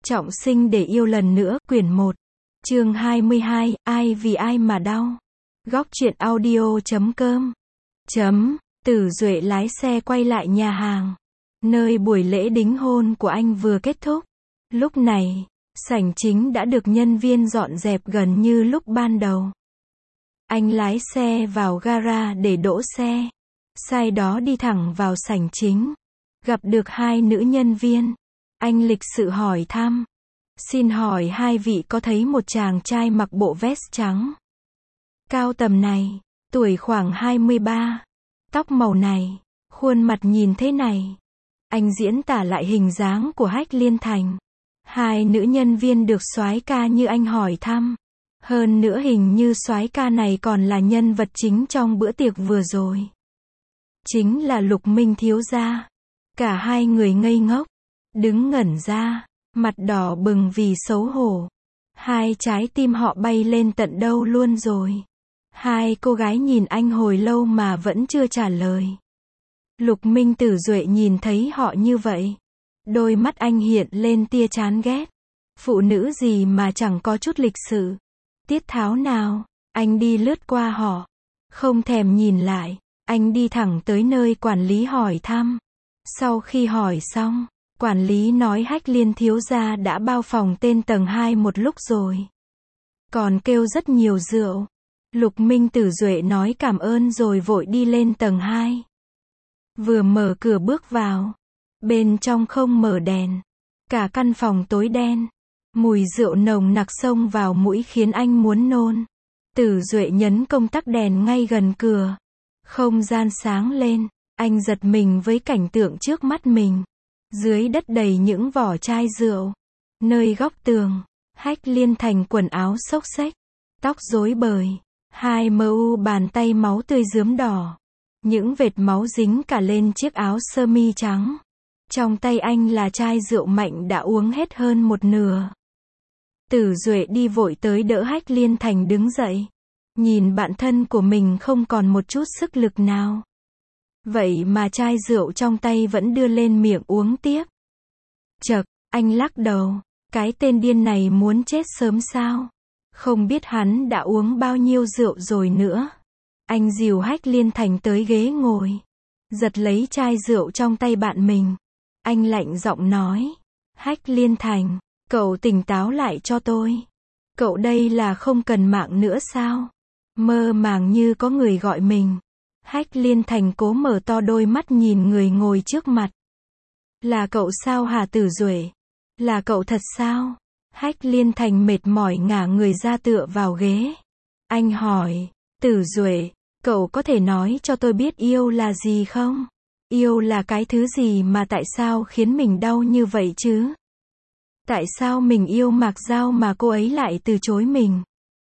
Trọng sinh để yêu lần nữa, quyển 1. Chương 22, ai vì ai mà đau. Góc truyện audio.com. Tử Duệ lái xe quay lại nhà hàng, nơi buổi lễ đính hôn của anh vừa kết thúc. Lúc này, sảnh chính đã được nhân viên dọn dẹp gần như lúc ban đầu. Anh lái xe vào gara để đỗ xe, sau đó đi thẳng vào sảnh chính. Gặp được hai nữ nhân viên, anh lịch sự hỏi thăm. Xin hỏi hai vị có thấy một chàng trai mặc bộ vest trắng, cao tầm này, tuổi khoảng 23, tóc màu này, khuôn mặt nhìn thế này. Anh diễn tả lại hình dáng của Hách Liên Thành. Hai nữ nhân viên được soái ca như anh hỏi thăm. Hơn nữa hình như soái ca này còn là nhân vật chính trong bữa tiệc vừa rồi. Chính là Lục Minh thiếu gia. Cả hai người ngây ngốc, đứng ngẩn ra, mặt đỏ bừng vì xấu hổ. Hai trái tim họ bay lên tận đâu luôn rồi. Hai cô gái nhìn anh hồi lâu mà vẫn chưa trả lời. Lục Minh Tử Duệ nhìn thấy họ như vậy, đôi mắt anh hiện lên tia chán ghét. Phụ nữ gì mà chẳng có chút lịch sự, tiết tháo nào. Anh đi lướt qua họ, không thèm nhìn lại. Anh đi thẳng tới nơi quản lý hỏi thăm. Sau khi hỏi xong, quản lý nói Hách Liên thiếu gia đã bao phòng tên tầng 2 một lúc rồi, còn kêu rất nhiều rượu. Lục Minh Tử Duệ nói cảm ơn rồi vội đi lên tầng 2. Vừa mở cửa bước vào, bên trong không mở đèn, cả căn phòng tối đen. Mùi rượu nồng nặc xông vào mũi khiến anh muốn nôn. Tử Duệ nhấn công tắc đèn ngay gần cửa. Không gian sáng lên, anh giật mình với cảnh tượng trước mắt mình. Dưới đất đầy những vỏ chai rượu. Nơi góc tường, Hách Liên Thành quần áo xốc xếch, tóc rối bời, hai mu bàn tay máu tươi rướm đỏ. Những vệt máu dính cả lên chiếc áo sơ mi trắng. Trong tay anh là chai rượu mạnh đã uống hết hơn một nửa. Tử Duệ đi vội tới đỡ Hách Liên Thành đứng dậy. Nhìn bạn thân của mình không còn một chút sức lực nào. Vậy mà chai rượu trong tay vẫn đưa lên miệng uống tiếp. Chậc, anh lắc đầu. Cái tên điên này muốn chết sớm sao? Không biết hắn đã uống bao nhiêu rượu rồi nữa. Anh dìu Hách Liên Thành tới ghế ngồi, giật lấy chai rượu trong tay bạn mình. Anh lạnh giọng nói, Hách Liên Thành, cậu tỉnh táo lại cho tôi. Cậu đây là không cần mạng nữa sao? Mơ màng như có người gọi mình. Hách Liên Thành cố mở to đôi mắt nhìn người ngồi trước mặt. Là cậu sao hả Tử Duệ? Là cậu thật sao? Hách Liên Thành mệt mỏi ngả người ra tựa vào ghế. Anh hỏi, Tử Duệ, cậu có thể nói cho tôi biết yêu là gì không? Yêu là cái thứ gì mà tại sao khiến mình đau như vậy chứ? Tại sao mình yêu Mạc Giao mà cô ấy lại từ chối mình?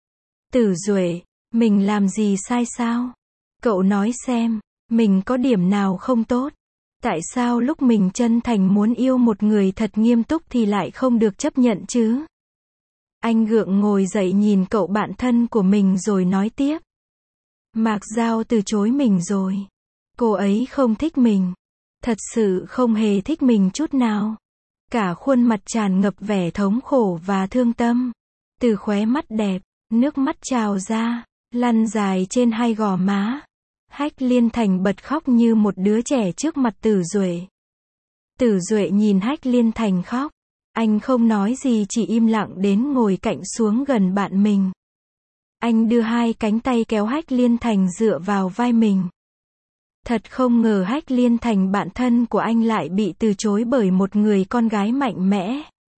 Tử Duệ, mình làm gì sai sao? Cậu nói xem, mình có điểm nào không tốt? Tại sao lúc mình chân thành muốn yêu một người thật nghiêm túc thì lại không được chấp nhận chứ? Anh gượng ngồi dậy nhìn cậu bạn thân của mình rồi nói tiếp. Mạc Giao từ chối mình rồi. Cô ấy không thích mình. Thật sự không hề thích mình chút nào. Cả khuôn mặt tràn ngập vẻ thống khổ và thương tâm. Từ khóe mắt đẹp, nước mắt trào ra, lăn dài trên hai gò má. Hách Liên Thành bật khóc như một đứa trẻ trước mặt Tử Duệ. Tử Duệ nhìn Hách Liên Thành khóc. Anh không nói gì chỉ im lặng đến ngồi cạnh xuống gần bạn mình. Anh đưa hai cánh tay kéo Hách Liên Thành dựa vào vai mình. Thật không ngờ Hách Liên Thành bạn thân của anh lại bị từ chối bởi một người con gái mạnh mẽ,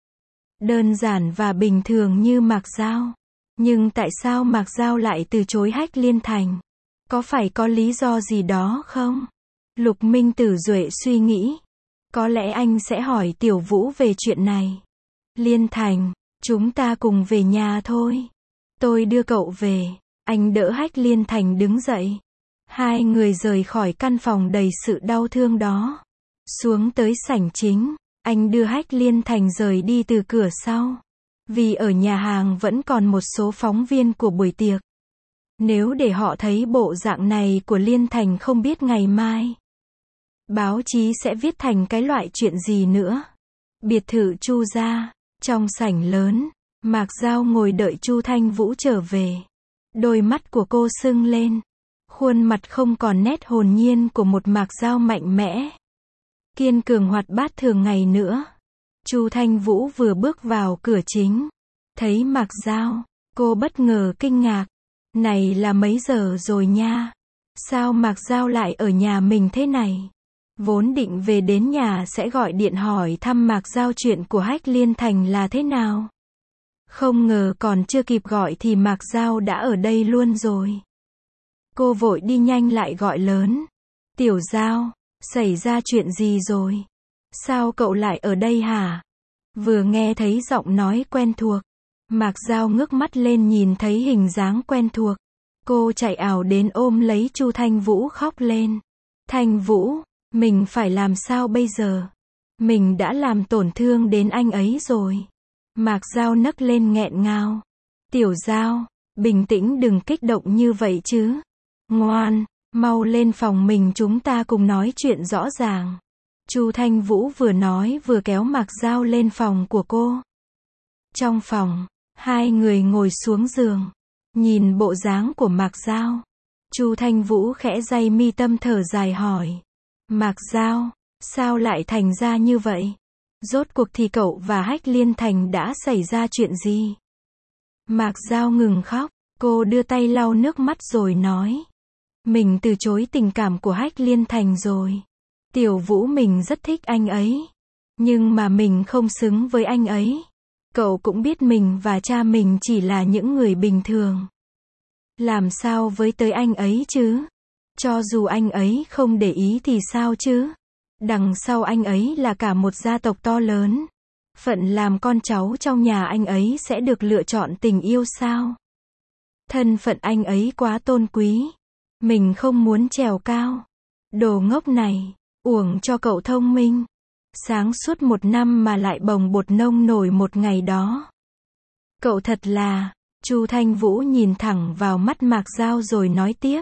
đơn giản và bình thường như Mạc Giao. Nhưng tại sao Mạc Giao lại từ chối Hách Liên Thành? Có phải có lý do gì đó không? Lục Minh Tử Duệ suy nghĩ. Có lẽ anh sẽ hỏi Tiểu Vũ về chuyện này. Liên Thành, chúng ta cùng về nhà thôi. Tôi đưa cậu về. Anh đỡ Hách Liên Thành đứng dậy. Hai người rời khỏi căn phòng đầy sự đau thương đó. Xuống tới sảnh chính, anh đưa Hách Liên Thành rời đi từ cửa sau. Vì ở nhà hàng vẫn còn một số phóng viên của buổi tiệc. Nếu để họ thấy bộ dạng này của Liên Thành không biết ngày mai báo chí sẽ viết thành cái loại chuyện gì nữa. Biệt thự Chu gia, Trong sảnh lớn, Mạc Dao ngồi đợi Chu Thanh Vũ trở về. Đôi mắt của cô sưng lên. Khuôn mặt không còn nét hồn nhiên của một Mạc Dao mạnh mẽ, kiên cường hoạt bát thường ngày nữa. Chu Thanh Vũ vừa bước vào cửa chính, thấy Mạc Dao, cô bất ngờ kinh ngạc. Này là mấy giờ rồi nha? Sao Mạc Dao lại ở nhà mình thế này? Vốn định về đến nhà sẽ gọi điện hỏi thăm Mạc Dao chuyện của Hách Liên Thành là thế nào. Không ngờ còn chưa kịp gọi thì Mạc Dao đã ở đây luôn rồi. Cô vội đi nhanh lại gọi lớn. Tiểu Dao, xảy ra chuyện gì rồi? Sao cậu lại ở đây hả? Vừa nghe thấy giọng nói quen thuộc, Mạc Dao ngước mắt lên nhìn thấy hình dáng quen thuộc. Cô chạy ảo đến ôm lấy Chu Thanh Vũ khóc lên. Thanh Vũ, mình phải làm sao bây giờ? Mình đã làm tổn thương đến anh ấy rồi. Mạc Dao nấc lên nghẹn ngào. Tiểu Dao, bình tĩnh đừng kích động như vậy chứ. Ngoan, mau lên phòng mình chúng ta cùng nói chuyện rõ ràng. Chu Thanh Vũ vừa nói vừa kéo Mạc Dao lên phòng của cô. Trong phòng, hai người ngồi xuống giường. Nhìn bộ dáng của Mạc Dao, Chu Thanh Vũ khẽ day mi tâm thở dài hỏi. Mạc Dao, sao lại thành ra như vậy? Rốt cuộc thì cậu và Hách Liên Thành đã xảy ra chuyện gì? Mạc Dao ngừng khóc, cô đưa tay lau nước mắt rồi nói. Mình từ chối tình cảm của Hách Liên Thành rồi. Tiểu Vũ mình rất thích anh ấy. Nhưng mà mình không xứng với anh ấy. Cậu cũng biết mình và cha mình chỉ là những người bình thường. Làm sao với tới anh ấy chứ? Cho dù anh ấy không để ý thì sao chứ? Đằng sau anh ấy là cả một gia tộc to lớn. Phận làm con cháu trong nhà anh ấy sẽ được lựa chọn tình yêu sao? Thân phận anh ấy quá tôn quý. Mình không muốn trèo cao. Đồ ngốc này, uổng cho cậu thông minh. Sáng suốt 1 năm mà lại bồng bột nông nổi một ngày đó. Cậu thật là... Chu Thanh Vũ nhìn thẳng vào mắt Mạc Dao rồi nói tiếp.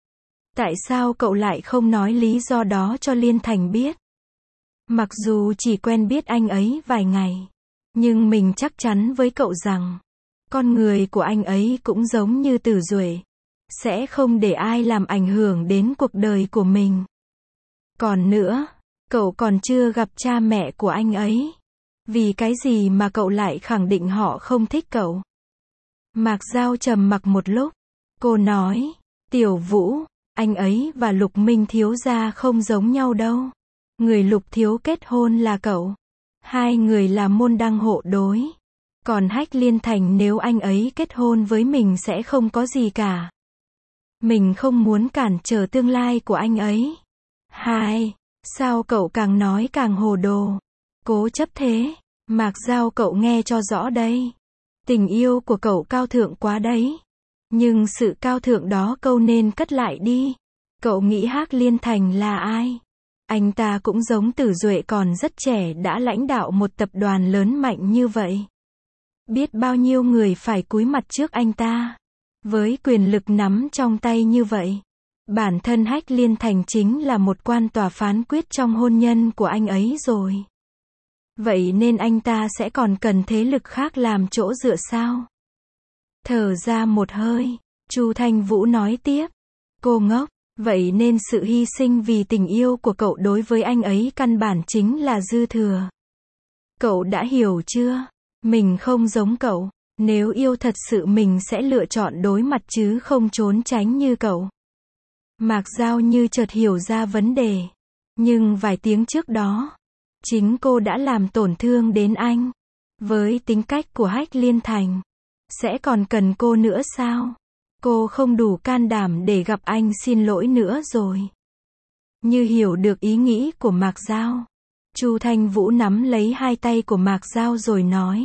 Tại sao cậu lại không nói lý do đó cho Liên Thành biết? Mặc dù chỉ quen biết anh ấy vài ngày, nhưng mình chắc chắn với cậu rằng, con người của anh ấy cũng giống như Tử Duệ, sẽ không để ai làm ảnh hưởng đến cuộc đời của mình. Còn nữa, cậu còn chưa gặp cha mẹ của anh ấy. Vì cái gì mà cậu lại khẳng định họ không thích cậu? Mạc Dao trầm mặc một lúc. Cô nói, Tiểu Vũ, anh ấy và Lục Minh thiếu gia không giống nhau đâu. Người Lục thiếu kết hôn là cậu. Hai người là môn đăng hộ đối. Còn Hách Liên Thành nếu anh ấy kết hôn với mình sẽ không có gì cả. Mình không muốn cản trở tương lai của anh ấy. Hai, sao cậu càng nói càng hồ đồ? Cố chấp thế. Mạc Dao cậu nghe cho rõ đây. Tình yêu của cậu cao thượng quá đấy. Nhưng sự cao thượng đó cậu nên cất lại đi. Cậu nghĩ Hách Liên Thành là ai? Anh ta cũng giống Tử Duệ còn rất trẻ đã lãnh đạo một tập đoàn lớn mạnh như vậy. Biết bao nhiêu người phải cúi mặt trước anh ta. Với quyền lực nắm trong tay như vậy. Bản thân Hách Liên Thành chính là một quan tòa phán quyết trong hôn nhân của anh ấy rồi. Vậy nên anh ta sẽ còn cần thế lực khác làm chỗ dựa sao? Thở ra một hơi, Chu Thanh Vũ nói tiếp. Cô ngốc, vậy nên sự hy sinh vì tình yêu của cậu đối với anh ấy căn bản chính là dư thừa. Cậu đã hiểu chưa? Mình không giống cậu. Nếu yêu thật sự mình sẽ lựa chọn đối mặt chứ không trốn tránh như cậu. Mạc Dao như chợt hiểu ra vấn đề. Nhưng vài tiếng trước đó, chính cô đã làm tổn thương đến anh. Với tính cách của Hách Liên Thành, sẽ còn cần cô nữa sao? Cô không đủ can đảm để gặp anh xin lỗi nữa rồi. Như hiểu được ý nghĩ của Mạc Dao, Chu Thanh Vũ nắm lấy hai tay của Mạc Dao rồi nói.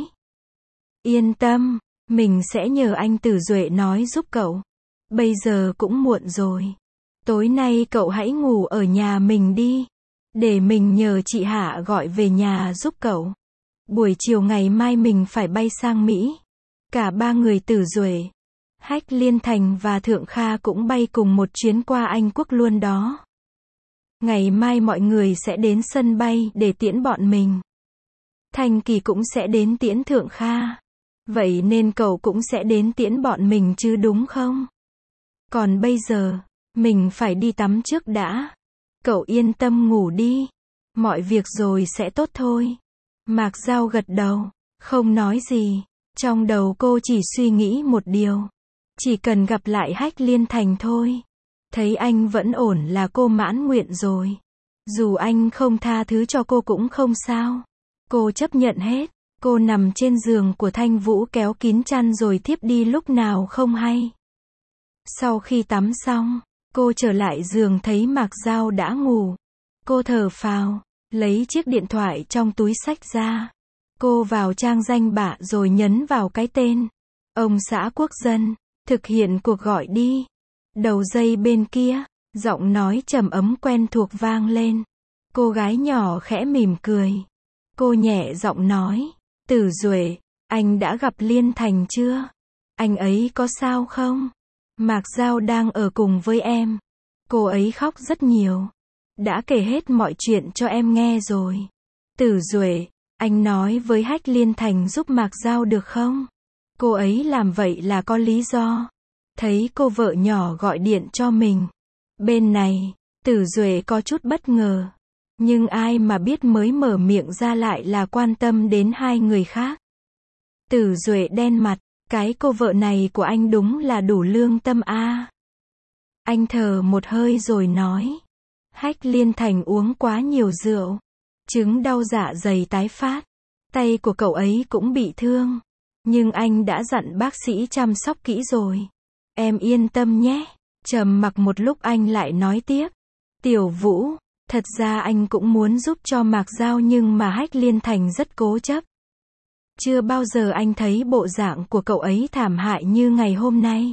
Yên tâm, mình sẽ nhờ anh Tử Duệ nói giúp cậu. Bây giờ cũng muộn rồi. Tối nay cậu hãy ngủ ở nhà mình đi. Để mình nhờ chị Hạ gọi về nhà giúp cậu. Buổi chiều ngày mai mình phải bay sang Mỹ. Cả ba người Tử Duệ, Hách Liên Thành và Thượng Kha cũng bay cùng một chuyến qua Anh Quốc luôn đó. Ngày mai mọi người sẽ đến sân bay để tiễn bọn mình. Thanh Kỳ cũng sẽ đến tiễn Thượng Kha. Vậy nên cậu cũng sẽ đến tiễn bọn mình chứ đúng không? Còn bây giờ, mình phải đi tắm trước đã. Cậu yên tâm ngủ đi. Mọi việc rồi sẽ tốt thôi. Mạc Giao gật đầu, không nói gì. Trong đầu cô chỉ suy nghĩ một điều. Chỉ cần gặp lại Hách Liên Thành thôi. Thấy anh vẫn ổn là cô mãn nguyện rồi. Dù anh không tha thứ cho cô cũng không sao. Cô chấp nhận hết. Cô nằm trên giường của Thanh Vũ kéo kín chăn rồi thiếp đi lúc nào không hay. Sau khi tắm xong, cô trở lại giường thấy Mạc Giao đã ngủ. Cô thở phào, lấy chiếc điện thoại trong túi xách ra. Cô vào trang danh bạ rồi nhấn vào cái tên. Ông xã Quốc dân, thực hiện cuộc gọi đi. Đầu dây bên kia, giọng nói trầm ấm quen thuộc vang lên. Cô gái nhỏ khẽ mỉm cười. Cô nhẹ giọng nói, Tử Duệ, anh đã gặp Liên Thành chưa? Anh ấy có sao không? Mạc Giao đang ở cùng với em. Cô ấy khóc rất nhiều. Đã kể hết mọi chuyện cho em nghe rồi. Tử Duệ, anh nói với Hách Liên Thành giúp Mạc Giao được không? Cô ấy làm vậy là có lý do. Thấy cô vợ nhỏ gọi điện cho mình. Bên này, Tử Duệ có chút bất ngờ. Nhưng ai mà biết mới mở miệng ra lại là quan tâm đến hai người khác. Tử Duệ đen mặt, cái cô vợ này của anh đúng là đủ lương tâm a. Anh thở một hơi rồi nói. Hách Liên Thành uống quá nhiều rượu. Chứng đau dạ dày tái phát. Tay của cậu ấy cũng bị thương. Nhưng anh đã dặn bác sĩ chăm sóc kỹ rồi. Em yên tâm nhé. Trầm mặc một lúc anh lại nói tiếp. Tiểu Vũ, thật ra anh cũng muốn giúp cho Mạc Giao nhưng mà Hách Liên Thành rất cố chấp. Chưa bao giờ anh thấy bộ dạng của cậu ấy thảm hại như ngày hôm nay.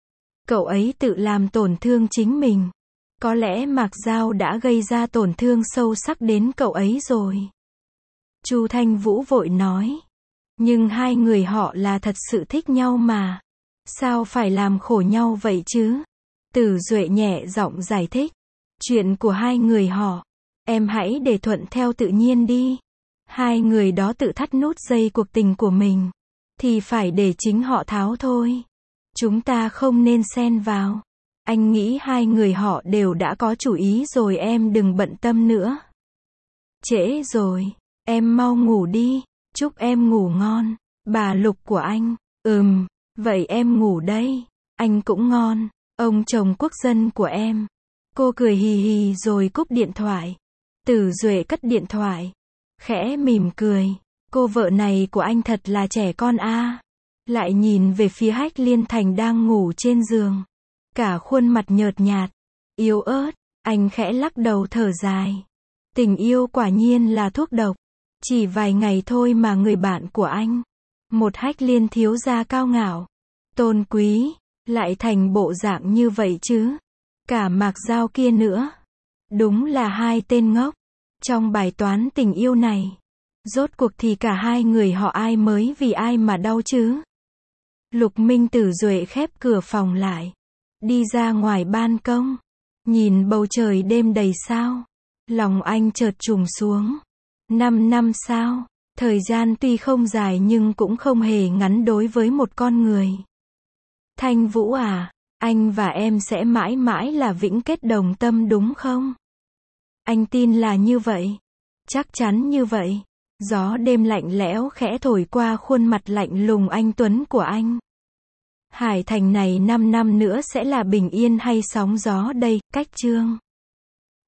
Cậu ấy tự làm tổn thương chính mình. Có lẽ Mạc Giao đã gây ra tổn thương sâu sắc đến cậu ấy rồi. Chu Thanh Vũ vội nói. Nhưng hai người họ là thật sự thích nhau mà. Sao phải làm khổ nhau vậy chứ? Tử Duệ nhẹ giọng giải thích. Chuyện của hai người họ. Em hãy để thuận theo tự nhiên đi. Hai người đó tự thắt nút dây cuộc tình của mình. Thì phải để chính họ tháo thôi. Chúng ta không nên xen vào. Anh nghĩ hai người họ đều đã có chủ ý rồi em đừng bận tâm nữa. Trễ rồi. Em mau ngủ đi. Chúc em ngủ ngon. Bà Lục của anh. Vậy em ngủ đây. Anh cũng ngon. Ông chồng Quốc dân của em. Cô cười hì hì rồi cúp điện thoại. Tử Duệ cất điện thoại. Khẽ mỉm cười. Cô vợ này của anh thật là trẻ con a. Lại nhìn về phía Hách Liên Thành đang ngủ trên giường. Cả khuôn mặt nhợt nhạt. Yếu ớt. Anh khẽ lắc đầu thở dài. Tình yêu quả nhiên là thuốc độc. Chỉ vài ngày thôi mà người bạn của anh. Một Hách Liên thiếu gia cao ngạo. Tôn quý. Lại thành bộ dạng như vậy chứ. Cả Mạc Giao kia nữa. Đúng là hai tên ngốc. Trong bài toán tình yêu này. Rốt cuộc thì cả hai người họ ai mới vì ai mà đau chứ. Lục Minh Tử Duệ khép cửa phòng lại. Đi ra ngoài ban công. Nhìn bầu trời đêm đầy sao. Lòng anh chợt trùng xuống. 5 năm sao. Thời gian tuy không dài nhưng cũng không hề ngắn đối với một con người. Thanh Vũ à, anh và em sẽ mãi mãi là vĩnh kết đồng tâm đúng không? Anh tin là như vậy. Chắc chắn như vậy. Gió đêm lạnh lẽo khẽ thổi qua khuôn mặt lạnh lùng anh tuấn của anh. Hải Thành này 5 năm nữa sẽ là bình yên hay sóng gió đây, Cách Chương.